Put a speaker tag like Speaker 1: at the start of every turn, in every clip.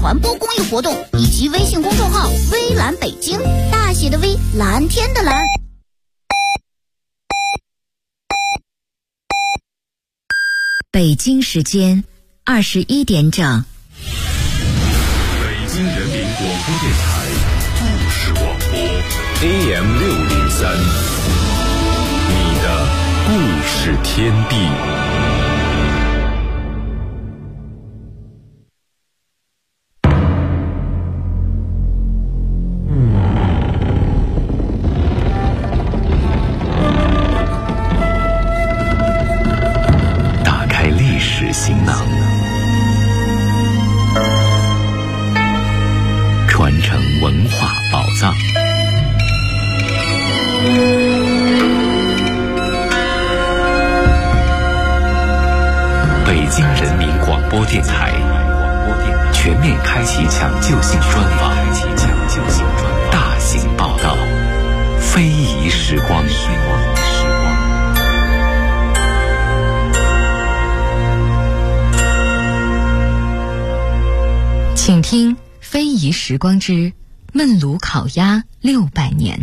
Speaker 1: 传播公益活动以及微信公众号微蓝北京，大写的微，蓝天的蓝。
Speaker 2: 北京时间21点整。
Speaker 3: 北京人民广播电台故事广播 AM603，你的故事天地。打开历史行囊，传承文化宝藏。北京人民广播电台全面开启抢救性专访，大型报道，非遗时光。
Speaker 2: 请听《非遗时光之焖炉烤鸭600年》。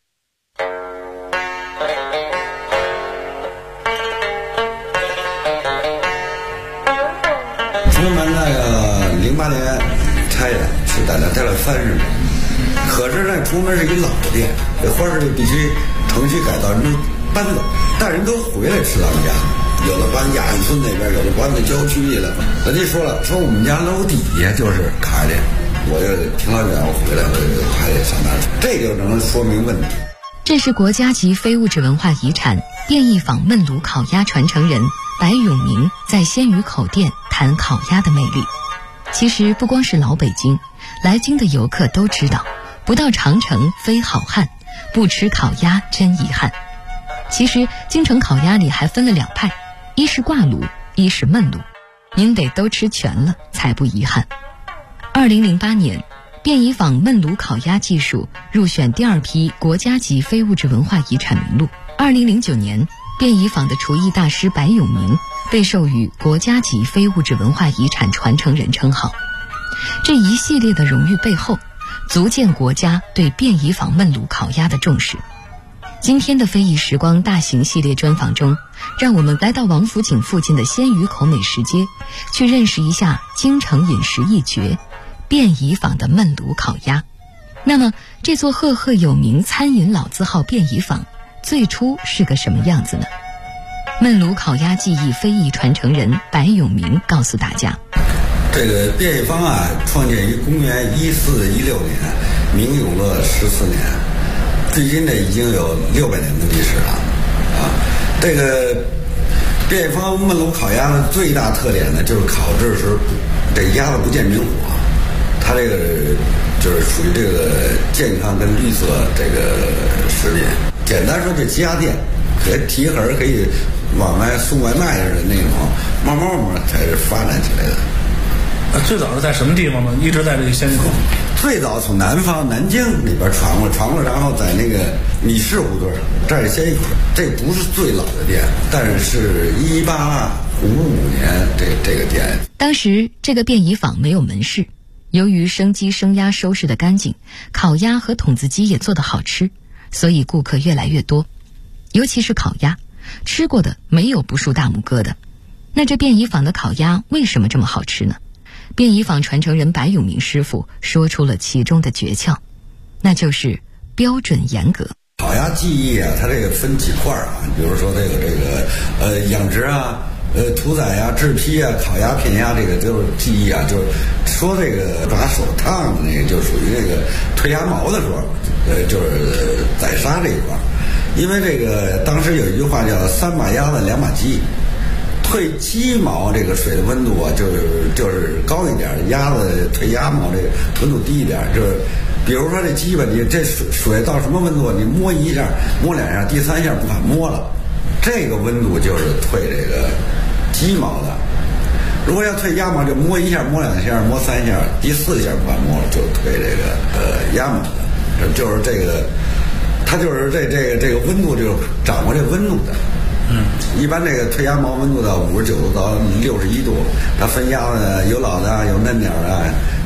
Speaker 4: 我们那个08年拆的，是在那待了30年。可是呢，出门是一老店，这花市必须城区改造，人都搬走，但人都回来吃咱们家。有的搬亚运村那边，有的搬到郊区去了。人家说了，说我们家楼底下就是烤鸭店，我就挺老远，我回来我就还得上那儿，这就能说明问题。
Speaker 2: 这是国家级非物质文化遗产便宜坊焖炉烤鸭传承人白永明在鲜鱼口店谈烤鸭的魅力。其实不光是老北京，来京的游客都知道，不到长城非好汉，不吃烤鸭真遗憾。其实京城烤鸭里还分了2派，一是挂炉，一是焖炉，您得都吃全了才不遗憾。2008年，便宜坊焖炉烤鸭技术入选第2批国家级非物质文化遗产名录。2009年，便宜坊的厨艺大师白永明被授予国家级非物质文化遗产传承人称号。这一系列的荣誉背后，足见国家对便宜坊焖炉烤鸭的重视。今天的非遗时光大型系列专访中，让我们来到王府井附近的鲜鱼口美食街，去认识一下京城饮食一绝便宜坊的焖炉烤鸭。那么这座赫赫有名餐饮老字号便宜坊最初是个什么样子呢？焖炉烤鸭技艺非遗传承人白永明告诉大家，
Speaker 4: 这个便宜坊啊，创建于公元1416年，明永乐14年，距今呢已经有600年的历史了啊。这个便宜坊焖炉烤鸭的最大特点呢，就是烤制时这鸭子不见明火，它这个就是属于这个健康跟绿色这个食品。简单说，这家店可以提盒可以往外送外卖似的那种，慢慢才是发展起来的。
Speaker 5: 最早是在什么地方呢？一直在这个鲜鱼口。
Speaker 4: 最早从南方南京里边传过，然后在那个米市胡同这儿鲜鱼口，这不是最老的店，但是1855年这个店。
Speaker 2: 当时这个便宜坊没有门市，由于生鸡生鸭收拾得干净，烤鸭和筒子鸡也做得好吃，所以顾客越来越多。尤其是烤鸭，吃过的没有不竖大拇哥的。那这便宜坊的烤鸭为什么这么好吃呢？便宜坊传承人白永明师傅说出了其中的诀窍，那就是标准严格。
Speaker 4: 烤鸭技艺啊，它这个分几块啊，比如说这个养殖啊，屠宰啊，制坯啊，烤鸭片鸭，这个就是技艺啊，就是说这个把手烫的那个，就属于这个褪鸭毛的时候，就是宰杀这一块。因为这个当时有一句话叫3把鸭子2把鸡。退鸡毛这个水的温度啊，就是高一点，鸭子退鸭毛这个温度低一点。就是比如说这鸡吧，你这水到什么温度，你摸1下摸2下，第3下不敢摸了，这个温度就是退这个鸡毛的。如果要退鸭毛，就摸1下摸2下摸3下，第4下不敢摸了，就退这个鸭毛的。就是这个，它就是这个温度，就掌握这温度的。一般这个退鸭毛温度到59度到61度，它分鸭子有老的有嫩点的，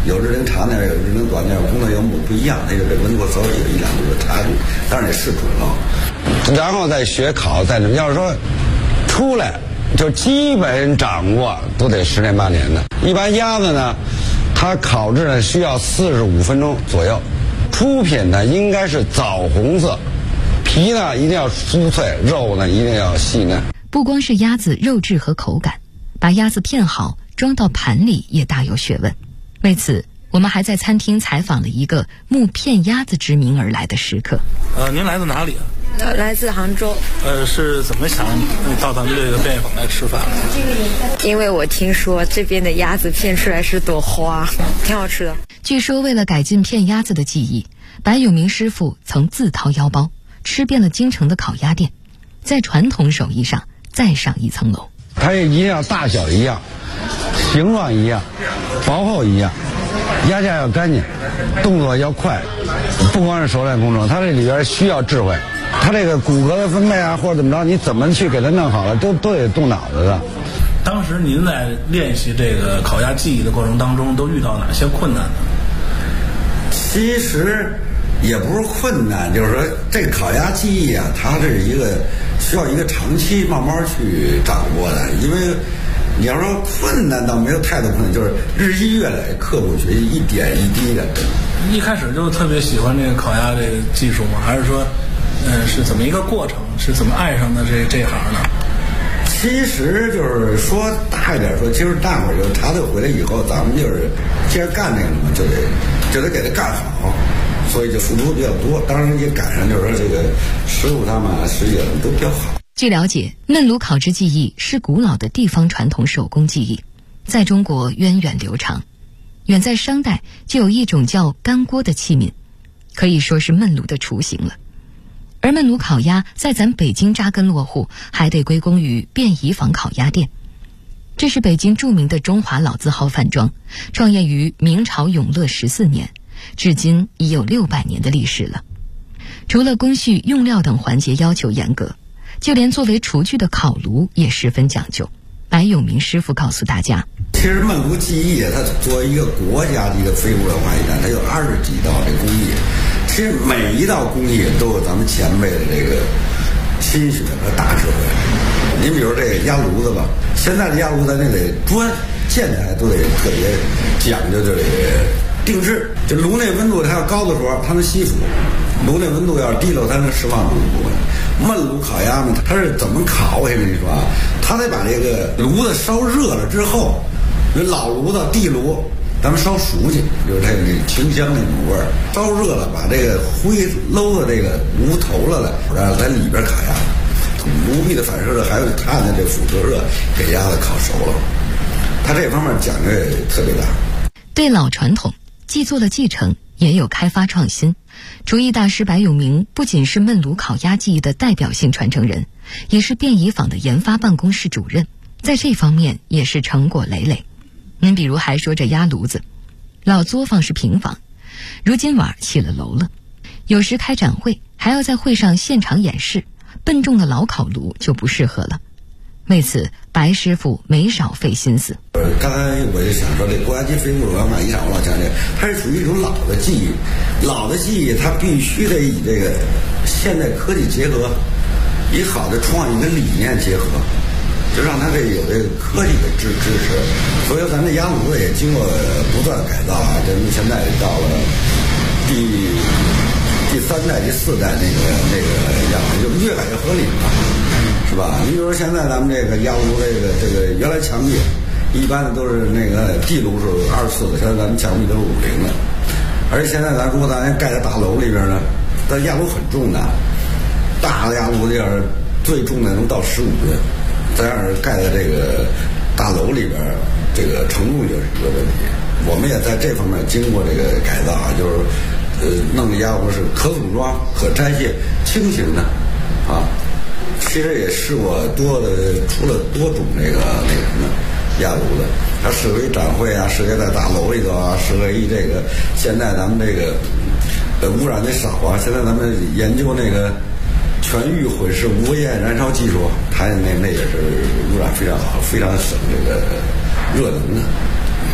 Speaker 4: 有日龄长点，有日龄短点，工作项目不一样，那个这温度稍微有1-2度的差距，当然也是准了。然后再学考，再怎么，要是说出来就基本掌握都得10年8年的。一般鸭子呢，它烤制呢需要45分钟左右，出品呢应该是枣红色，皮呢一定要酥脆，肉呢一定要细嫩。
Speaker 2: 不光是鸭子肉质和口感，把鸭子片好装到盘里也大有学问。为此，我们还在餐厅采访了一个慕片鸭子之名而来的食客。
Speaker 5: 您来自哪里啊？
Speaker 6: 来自杭州。
Speaker 5: 是怎么想到咱们这个便宜坊来吃饭的？
Speaker 6: 因为我听说这边的鸭子片出来是朵花，挺好吃的。
Speaker 2: 据说为了改进片鸭子的技艺，白永明师傅曾自掏腰包，吃遍了京城的烤鸭店，在传统手艺上再上一层楼。
Speaker 4: 它也一定要大小一样，形状一样，薄厚一样，鸭架要干净，动作要快，不光是熟练工种，它这里边需要智慧。它这个骨骼的分配啊，或者怎么着，你怎么去给它弄好了，都得动脑子的。
Speaker 5: 当时您在练习这个烤鸭技艺的过程当中，都遇到哪些困难呢？
Speaker 4: 其实也不是困难，就是说这个烤鸭技艺啊，它是一个需要一个长期慢慢去掌握的。因为你要说困难倒没有太多困难，就是日积月累，刻苦学习，一点一滴的。
Speaker 5: 一开始就特别喜欢这个烤鸭这个技术吗？还是说是怎么一个过程？是怎么爱上的这行呢？
Speaker 4: 其实就是说大一点说，其实大伙儿就茶队回来以后，咱们就是既然干这个嘛，就得给它干好，所以就付出比较多。当然也赶上就是说这个师傅他们师爷们都比较好。
Speaker 2: 据了解，焖炉烤制技艺是古老的地方传统手工技艺，在中国源远流长。远在商代就有一种叫干锅的器皿，可以说是焖炉的雏形了。而焖炉烤鸭在咱北京扎根落户，还得归功于便宜坊烤鸭店。这是北京著名的中华老字号饭庄，创业于明朝永乐14年，至今已有600年的历史了。除了工序、用料等环节要求严格，就连作为厨具的烤炉也十分讲究。白永明师傅告诉大家，
Speaker 4: 其实焖炉技艺它作为一个国家的一个非物文化遗产，它有20几道这工艺。其实每一道工艺都有咱们前辈的这个心血和大智慧。您比如这个鸭炉子吧，现在的鸭炉子那得砖建材都得特别讲究，就这个定制，就炉内温度它要高的时候它能吸附，炉内温度要低了它能释放出部分。焖炉烤鸭呢，它是怎么烤？我跟你说啊，它得把这个炉子烧热了之后，有老炉子、地炉，咱们烧熟去，就是它有那清香那种味儿。烧热了，把这个灰搂到这个炉头了来，然后在里边烤鸭。炉壁的反射热还有碳的这辐射热，给鸭子烤熟了。它这方面讲究也特别大。
Speaker 2: 对老传统既做了继承，也有开发创新。厨艺大师白永明不仅是焖炉烤鸭技艺的代表性传承人，也是便宜坊的研发办公室主任，在这方面也是成果累累。您比如还说这鸭炉子，老作坊是平房，如今晚起了楼了，有时开展会还要在会上现场演示，笨重的老烤炉就不适合了。为此，白师傅没少费心思。
Speaker 4: 刚才我就想说，这国家级非物质文化遗产，我老强调，它是属于一种老的技艺。老的技艺，它必须得以这个现代科技结合，以好的创意跟理念结合，就让它这有这个科技的支持。所以咱这鸭炉子也经过不断改造啊，咱们现在到了第3代、第4代那个样子，就越改越合理了。是吧？你比如说现在咱们这个鸭炉这个原来墙壁一般的都是那个地炉是24的，现在咱们墙壁都是50的。而且现在如果咱盖在大楼里边呢，但鸭炉很重的，大的鸭炉这样最重的能到15吨，咱要是盖在这个大楼里边，这个承重就是一个问题。我们也在这方面经过这个改造啊，就是弄的鸭炉是可组装、可拆卸、轻型的啊。其实也试过出了多种那个什么鸭炉子，它适合于展会啊，适合在大楼里头啊，适合于这个现在咱们这个污染的少啊。现在咱们研究那个全域混式无危焰燃烧技术，它那也是污染非常好，非常省这个热能的。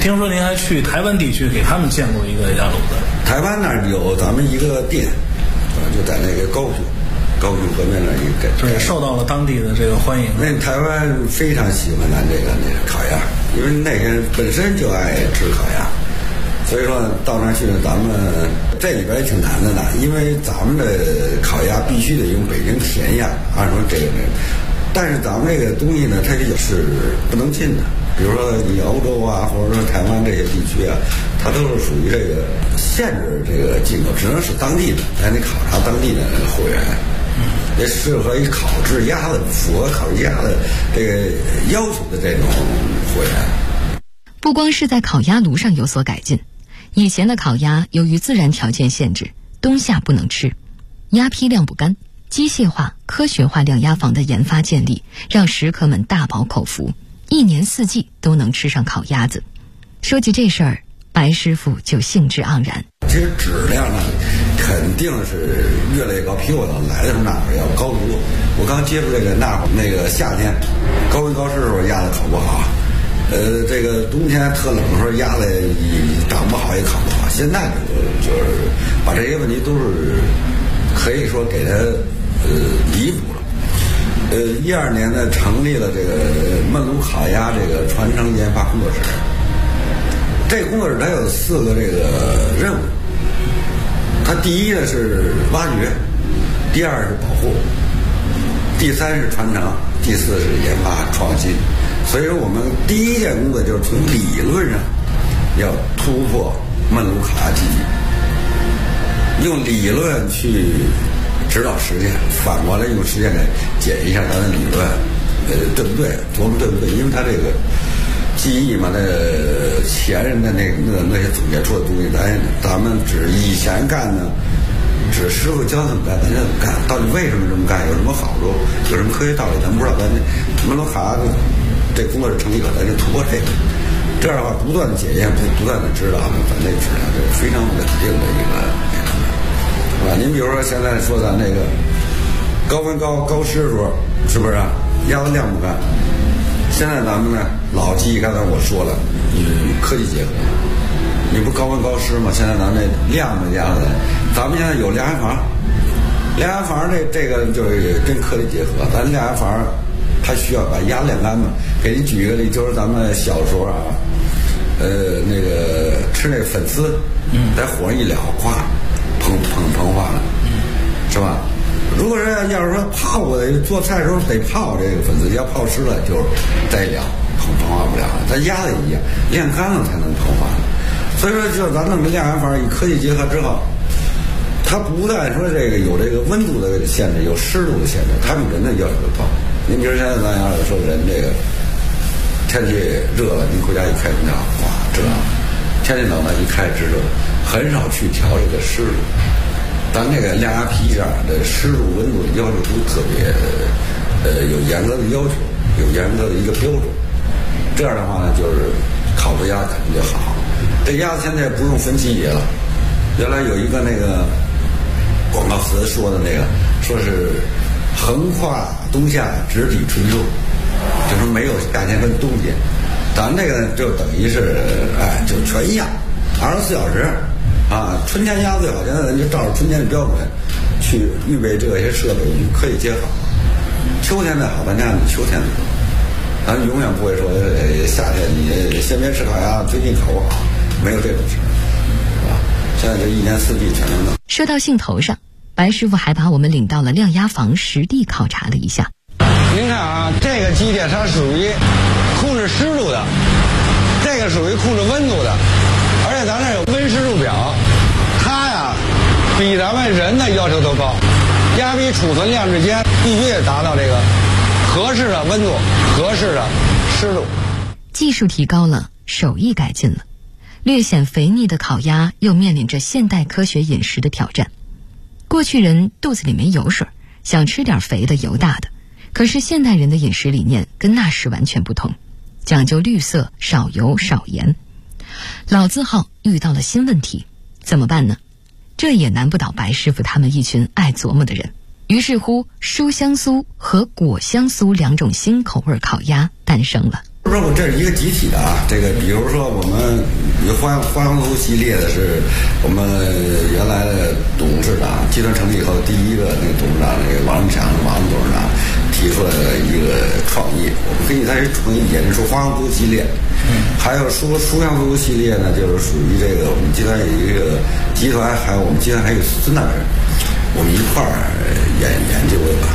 Speaker 5: 听说您还去台湾地区给他们建过一个鸭炉子。
Speaker 4: 台湾那儿有咱们一个店，就在那个高雄河面那儿一个，
Speaker 5: 对，受到了当地的这个欢迎。
Speaker 4: 那台湾非常喜欢咱这个烤鸭，因为那人本身就爱吃烤鸭，所以说到那儿去，咱们这里边也挺难的呢，因为咱们的烤鸭必须得用北京甜鸭，按说这个，但是咱们这个东西呢，它是不能进的。比如说你欧洲啊，或者说台湾这些地区啊，它都是属于这个限制这个进口，只能是当地的，咱得考察当地的货源，也适合于烤制鸭的，符合烤制鸭的这个要求的这种货源。
Speaker 2: 不光是在烤鸭炉上有所改进，以前的烤鸭由于自然条件限制，冬夏不能吃，鸭坯晾不干，机械化、科学化晾鸭房的研发建立，让食客们大饱口福，一年四季都能吃上烤鸭子。说起这事儿，白师傅就兴致盎然。
Speaker 4: 其实质量呢，肯定是越来越高，比我来的时候那会儿要高得多。我刚接触这个那会儿那个夏天高温高湿的时候鸭子烤不好，这个冬天特冷的时候鸭子长不好也烤不好。现在就是把这些问题都是可以说给它弥补了。12年呢，成立了这个焖炉烤鸭这个传承研发工作室。这个工作室它有4个这个任务，它第一呢是挖掘，第2是保护，第3是传承，第4是研发创新。所以说我们第一件工作就是从理论上要突破焖炉烤鸭技艺，用理论去指导实践，反过来用实践来检验一下它的理论，对不对？琢磨对不对？因为它这个记忆嘛，那前人的那些总结出的东西，咱们只以前干呢，只师傅教怎么干，咱就怎么干。到底为什么这么干？有什么好处？有什么科学道理？咱不知道。咱焖炉烤鸭这工作室成立了，咱就突破这个。这样的话，不断的检验，不断的指导，咱这质量就是非常稳定的一个。是吧？您比如说现在说咱那个高温高湿的时候，是不是鸭子晾不干？现在咱们呢，老技艺刚才我说了，与科技结合。你不高温高湿吗？现在咱这晾的鸭子，咱们现在有晾鸭房，晾鸭房这个就是跟科技结合。咱晾鸭房它需要把鸭晾干嘛？给你举一个例，就是咱们小时候啊，那个吃那个粉丝，在火上一燎，咵。膨化了，是吧？如果是要是说泡过的，做菜的时候得泡这个粉丝，要泡湿了就再燎，膨化不了了。咱鸭子也一样，晾干了才能膨化。所以说，就咱弄个晾鸭房，与科技结合之后，它不但说这个有这个温度的限制，有湿度的限制，它比人的要求高。您比如现在咱要是说人这个天气热了，您回家一开空调，哇，这天气冷了一开直热，很少去调这个湿度。咱这个晾鸭皮上的湿度、温度的要求都特别有严格的要求，有严格的一个标准。这样的话呢，就是烤出鸭子肯定就好。这鸭子现在不用分季节了，原来有一个那个广告词说的那个，说是横跨冬夏，直抵春秋，就是没有夏天跟冬天。咱这个就等于是就全一样，24小时啊。春天鸭最好，现在咱就照着春天的标准去预备这些设备，可以接好。秋天的好，咱家秋天的好，咱永远不会说夏天你先别吃烤鸭，最近烤不好，没有这种事，是吧？现在就一年四季全能弄。
Speaker 2: 说到兴头上，白师傅还把我们领到了晾鸭房实地考察了一下。
Speaker 7: 您看啊，这个机械它属于控制湿度的，这个属于控制温度的，而且咱这有温湿度表，它呀比咱们人的要求都高。鸭皮储存量之间必须得达到这个合适的温度、合适的湿度。
Speaker 2: 技术提高了，手艺改进了，略显肥腻的烤鸭又面临着现代科学饮食的挑战。过去人肚子里没油水，想吃点肥的油大的，可是现代人的饮食理念跟那时完全不同，讲究绿色、少油、少盐。老字号遇到了新问题，怎么办呢？这也难不倒白师傅他们一群爱琢磨的人。于是乎，书香酥和果香酥两种新口味烤鸭诞生了。
Speaker 4: 不是，我这是一个集体的啊。这个比如说我们有花样族系列的是我们原来的董事长，集团成立以后第一个那个董事长，那个王强王董事长提出来的一个创意，我们可以在创意演出花样族系列。还有书香族系列呢，就是属于这个我们集团有一个集团，还有我们集团还有孙大人，我们一块儿研究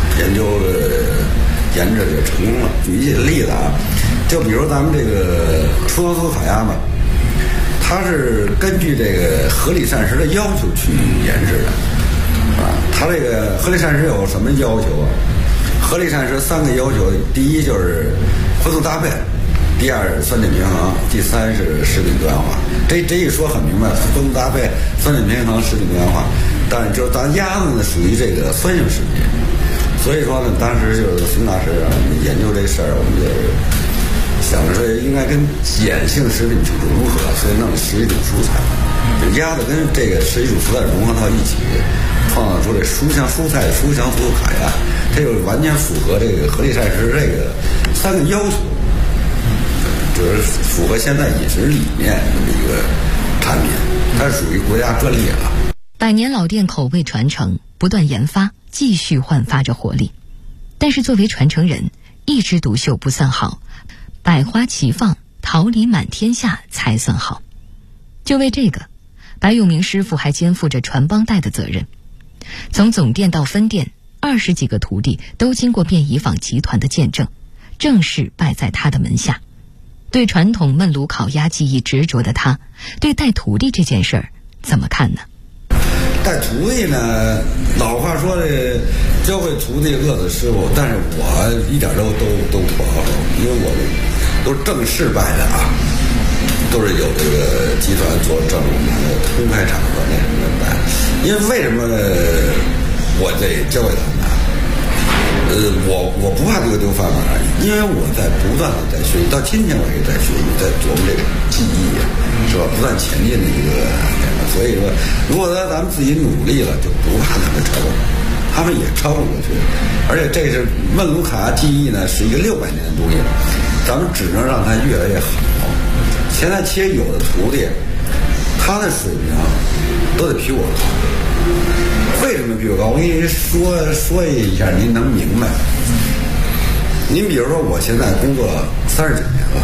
Speaker 4: 就成功了。举一些例子啊，就比如咱们这个出租烤鸭嘛，它是根据这个合理膳食的要求去研制的啊。它这个合理膳食有什么要求啊？合理膳食3个要求，第一就是荤素搭配，第二是酸碱平衡，第三是食品多样化。这一说很明白，荤素搭配、酸碱平衡、食品多样化。但是就是咱鸭子呢属于这个酸性食品，所以说呢，当时就是孙大师研究这事儿，我们就想着说应该跟碱性食品去融合，所以弄11种蔬菜，就鸭子跟这个11种蔬菜融合到一起，创造出这书香蔬菜书香素烤鸭，这就完全符合这个合理膳食这个3个要求，就是符合现在饮食理念这么一个产品，它是属于国家专利了。
Speaker 2: 100年老店口味传承，不断研发，继续焕发着活力。但是作为传承人，一枝独秀不算好，百花齐放，桃李满天下才算好。就为这个，白永明师傅还肩负着传帮带的责任。从总店到分店，20几个徒弟都经过便宜坊集团的见证，正式拜在他的门下。对传统焖炉烤鸭技艺执着的他，对带徒弟这件事儿怎么看呢？
Speaker 4: 带徒弟呢，老话说的教会徒弟饿死师傅，但是我一点都不好受，因为我都是正式拜的啊，都是有这个集团做正公开场合那什么拜。因为什么我得教给他们呢？我不怕这个丢饭碗，因为我在不断的在学习，到今天我也在学习，在琢磨这个技艺啊，是吧？不断前进的一个，所以说，如果咱们自己努力了，就不怕他们超过，他们也超不过去。而且这是焖炉烤鸭技艺呢，是一个600年的东西，咱们只能让它越来越好。现在其实有的徒弟，他的水平都得比我高。为什么比我高？我跟您说一下，您能明白。您比如说，我现在工作39年了，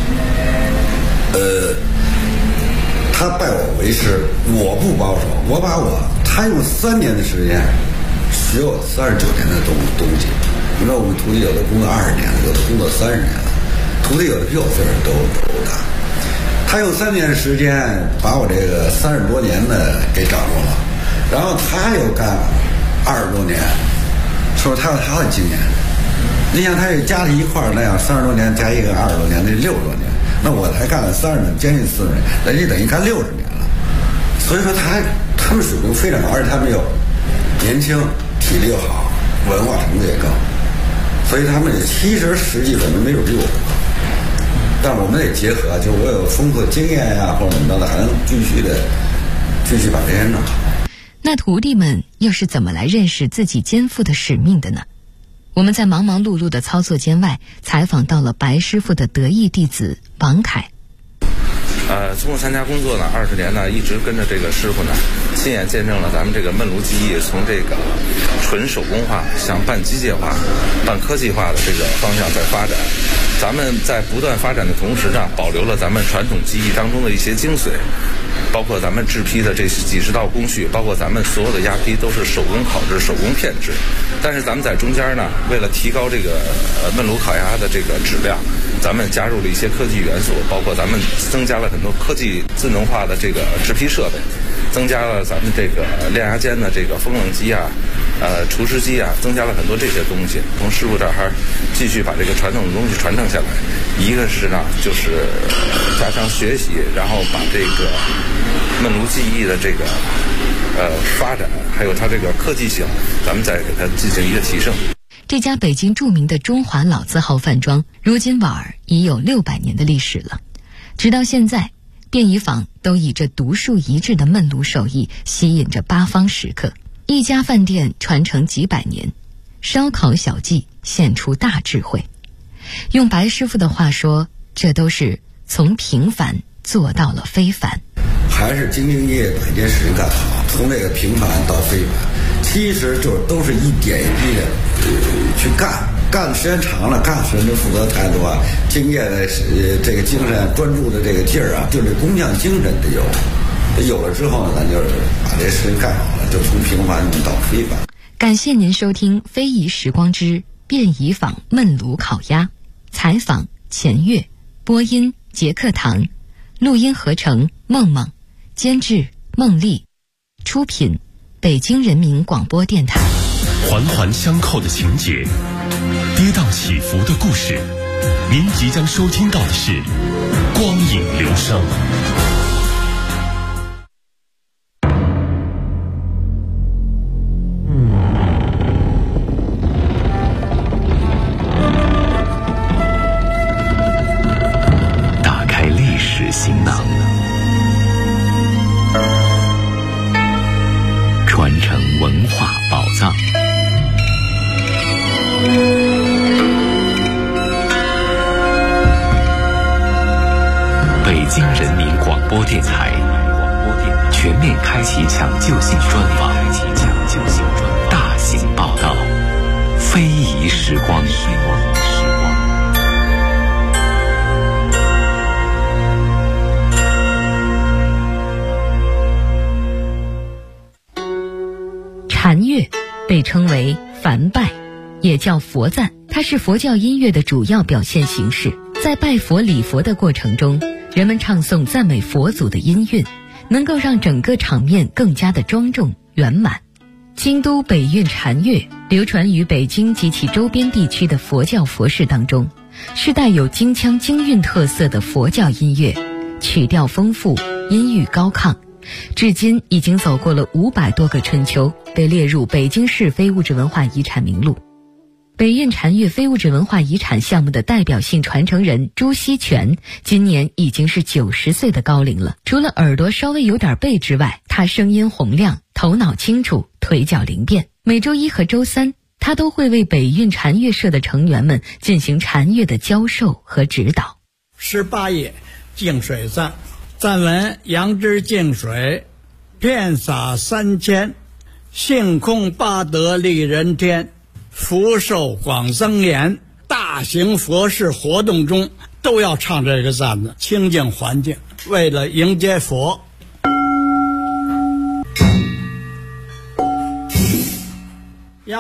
Speaker 4: 他拜我为师，我不保守，他用3年的时间学我39年的东西。因为我们徒弟有的工作20年了，有的工作30年了，徒弟有的比我岁数都大。他用3年的时间把我这个30多年的给掌握了。然后他又干20多年，是不是他有他的经验？你想他这加在一块儿那样30多年加一个20多年，那60多年，那我才干了30年，将近40年，人家等于干60年了。所以说他们水平非常高，而且他们又年轻，体力又好，文化程度也高，所以他们其实实际可能没有比我高，但我们得结合，就是我有丰富的经验呀，或者怎么着的，还能继续把这些弄好。
Speaker 2: 那徒弟们又是怎么来认识自己肩负的使命的呢？我们在忙忙碌碌的操作间外，采访到了白师傅的得意弟子王凯。
Speaker 8: 通过参加工作呢20年呢，一直跟着这个师傅呢，亲眼见证了咱们这个焖炉技艺从这个纯手工化向半机械化、半科技化的这个方向在发展。咱们在不断发展的同时呢，保留了咱们传统技艺当中的一些精髓。包括咱们制坯的这几十道工序，包括咱们所有的鸭坯都是手工烤制、手工片制。但是咱们在中间呢，为了提高这个焖炉烤鸭的这个质量，咱们加入了一些科技元素，包括咱们增加了很多科技智能化的这个制坯设备，增加了咱们这个晾鸭间的这个风冷机啊、除湿机啊，增加了很多这些东西。从师傅这儿还继续把这个传统的东西传承下来。一个是呢，就是加强学习，然后把这个焖炉技艺的这个发展，还有它这个科技性，咱们再给它进行一个提升。
Speaker 2: 这家北京著名的中华老字号饭庄，如今碗儿已有600年的历史了。直到现在，便宜坊都以这独树一帜的焖炉手艺吸引着八方食客。一家饭店传承几百年，烧烤小技现出大智慧。 用白师傅的话说，这都是从平凡做到了非凡。
Speaker 4: 还是兢兢业业把一件事情干好，从这个平凡到非凡，其实就是都是一点一滴的去干。干的时间长了，干时间就负责太多啊，敬业的这个精神，专注的这个劲儿啊，就是工匠精神得有了之后呢，咱就是把这事情干好了，就从平凡到非凡。
Speaker 2: 感谢您收听《非遗时光之便宜坊焖炉烤鸭》，采访钱月，播音杰克堂，录音合成梦梦，监制孟丽，出品北京人民广播电台。
Speaker 3: 环环相扣的情节，跌宕起伏的故事，您即将收听到的是光影流声。打开历史行囊，传承文化宝藏。北京人民广播电台全面开启抢救性专访，大型报道，非遗时光。
Speaker 2: 禅乐被称为梵拜，也叫佛赞，它是佛教音乐的主要表现形式。在拜佛礼佛的过程中，人们唱诵赞美佛祖的音韵，能够让整个场面更加的庄重圆满。京都北韵禅乐流传于北京及其周边地区的佛教佛事当中，是带有京腔京韵特色的佛教音乐，曲调丰富，音域高亢，至今已经走过了500多个春秋，被列入北京市非物质文化遗产名录。北韵禅乐非物质文化遗产项目的代表性传承人朱锡全今年已经是90岁的高龄了。除了耳朵稍微有点背之外，他声音洪亮，头脑清楚，腿脚灵便。每周一和周三，他都会为北韵禅乐社的成员们进行禅乐的教授和指导。
Speaker 9: 18页净水赞，赞文：杨枝净水，遍洒3000，性空八德利人天，福寿广增延。大型佛事活动中都要唱这个赞子，清净环境，为了迎接佛。呀！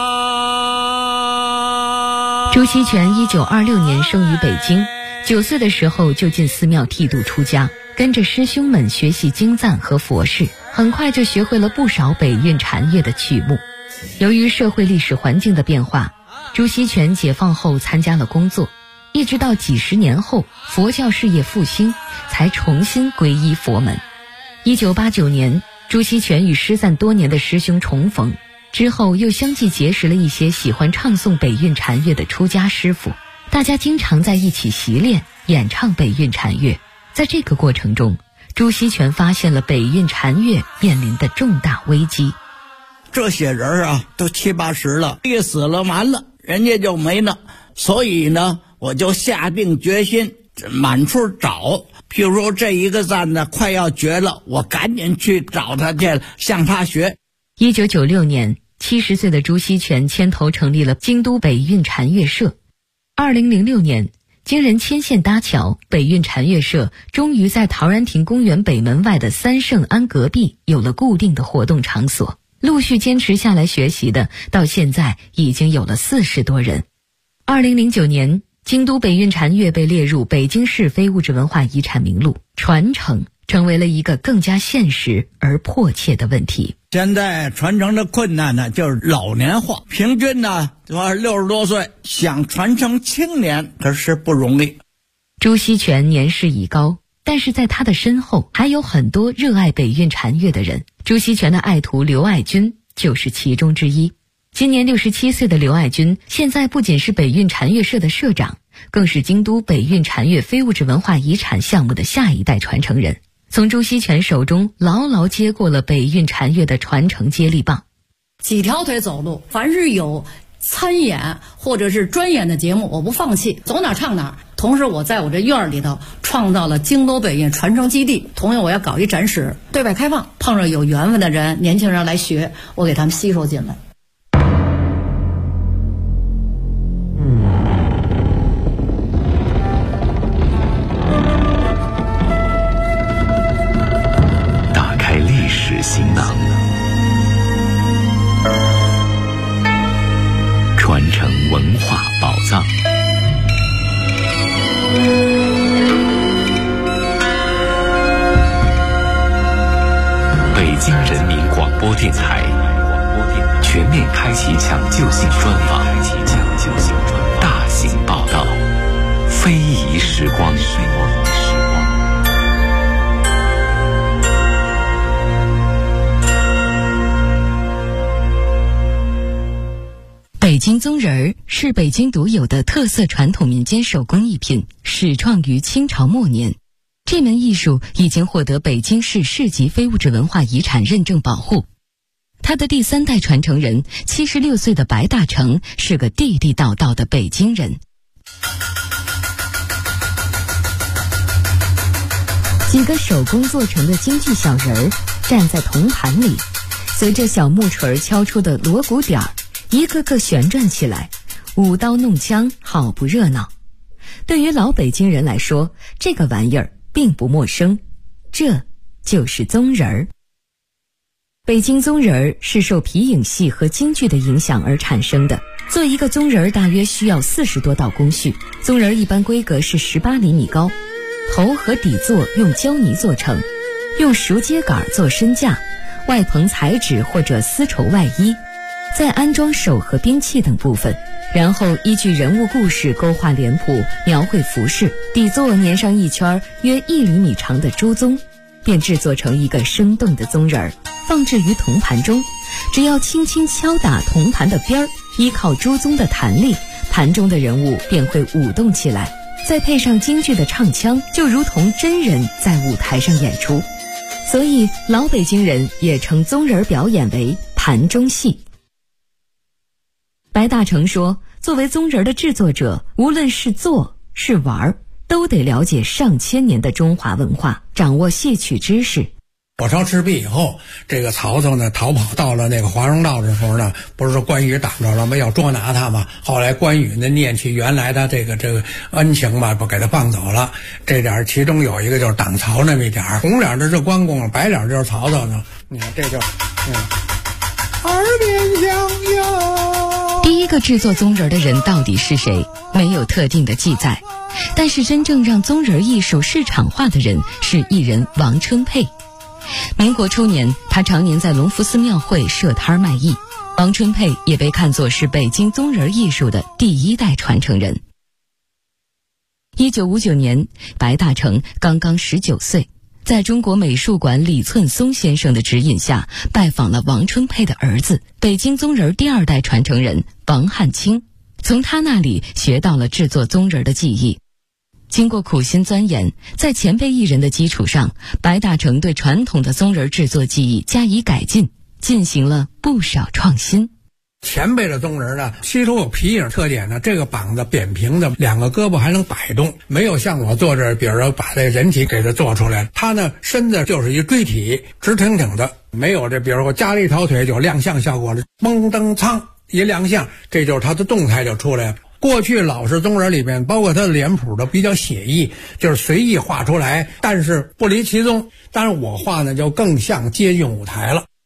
Speaker 2: 朱锡全1926年生于北京，9岁的时候就进寺庙剃度出家，跟着师兄们学习经赞和佛事，很快就学会了不少北韵禅乐的曲目。由于社会历史环境的变化，朱锡全解放后参加了工作，一直到几十年后佛教事业复兴，才重新皈依佛门。1989年，朱锡全与失散多年的师兄重逢，之后又相继结识了一些喜欢唱诵北韵禅乐的出家师傅，大家经常在一起习练演唱北韵禅乐。在这个过程中，朱锡全发现了北韵禅乐面临的重大危机。
Speaker 9: 这些人啊，都70、80了，一死了完了，人家就没了。所以呢，我就下定决心满处找。譬如说这一个赞呢快要绝了，我赶紧去找他去了，向他学。
Speaker 2: 1996年，70岁的朱锡全牵头成立了京都北韵禅乐社。2006年，经人牵线搭桥，北韵禅乐社终于在陶然亭公园北门外的三圣庵隔壁有了固定的活动场所。陆续坚持下来学习的，到现在已经有了40多人。2009年，京都北韵禅乐被列入北京市非物质文化遗产名录，传承成为了一个更加现实而迫切的问题。
Speaker 9: 现在传承的困难呢，就是老年化，平均呢60多岁，想传承青年可是不容易。
Speaker 2: 朱锡全年事已高，但是在他的身后还有很多热爱北韵禅乐的人。朱锡全的爱徒刘爱军就是其中之一。今年67岁的刘爱军，现在不仅是北韵禅乐社的社长，更是京都北韵禅乐非物质文化遗产项目的下一代传承人，从朱锡全手中牢牢接过了北韵禅乐的传承接力棒。
Speaker 10: 几条腿走路，凡是有参演或者是专演的节目，我不放弃，走哪唱哪。同时我在我这院里头创造了京都北印传承基地，同样我要搞一展示，对外开放，碰上有缘分的人，年轻人来学，我给他们吸收进来。
Speaker 3: 打开历史行囊，传承文化宝藏。北京人民广播电台全面开启抢救性专访，大型报道，非遗时光。
Speaker 2: 北京宗人儿是北京独有的特色传统民间手工艺品，始创于清朝末年。这门艺术已经获得北京市市级非物质文化遗产认证保护。他的第3代传承人76岁的白大成是个地地道道的北京人。几个手工做成的京剧小人儿站在铜盘里，随着小木锤敲出的锣鼓点儿，一个个旋转起来，舞刀弄枪，好不热闹。对于老北京人来说，这个玩意儿并不陌生，这就是宗人儿。北京宗人儿是受皮影戏和京剧的影响而产生的。做一个宗人儿大约需要40多道工序，宗人儿一般规格是18厘米高，头和底座用胶泥做成，用熟秸秆做身架，外棚彩纸或者丝绸外衣，再安装手和兵器等部分，然后依据人物故事勾画脸谱，描绘服饰，底座粘上一圈约1厘米长的朱宗，便制作成一个生动的宗人儿，放置于铜盘中。只要轻轻敲打铜盘的边儿，依靠朱宗的弹力，盘中的人物便会舞动起来，再配上京剧的唱腔，就如同真人在舞台上演出。所以老北京人也称宗人表演为盘中戏。白大成说，作为宗人的制作者，无论是做是玩，都得了解上千年的中华文化，掌握戏曲知识。
Speaker 9: 火烧赤壁以后，这个曹操呢逃跑到了那个华容道的时候呢，不是说关羽挡着了吗？要捉拿他嘛。后来关羽呢念起原来的这个恩情吧，不给他放走了。这点其中有一个就是挡曹那么一点，红脸的是关公，白脸就是曹操呢。你看这就耳边响哟。
Speaker 2: 第一个制作宗人的人到底是谁？没有特定的记载。但是真正让宗人艺术市场化的人是艺人王春佩。民国初年，他常年在隆福寺庙会设摊卖艺。王春佩也被看作是北京宗人艺术的第1代传承人。1959年，白大成刚刚19岁，在中国美术馆李寸松先生的指引下，拜访了王春佩的儿子，北京宗人第2代传承人王汉卿，从他那里学到了制作宗人的技艺。经过苦心钻研，在前辈艺人的基础上，白大成对传统的宗人制作技艺加以改进，进行了不少创新。
Speaker 9: 前辈的宗人呢，其中有皮影特点呢，这个膀子扁平的，2个胳膊还能摆动，没有像我坐这儿，比如说把这人体给它做出来。他呢身子就是一锥体，直挺挺的，没有这比如说加了一条腿就亮相效果了，蒙登苍一亮相，这就是他的动态就出来了。过去老式宗人里面，包括他的脸谱都比较写意，就是随意画出来，但是不离其宗。但是我画呢就更像接近舞台了。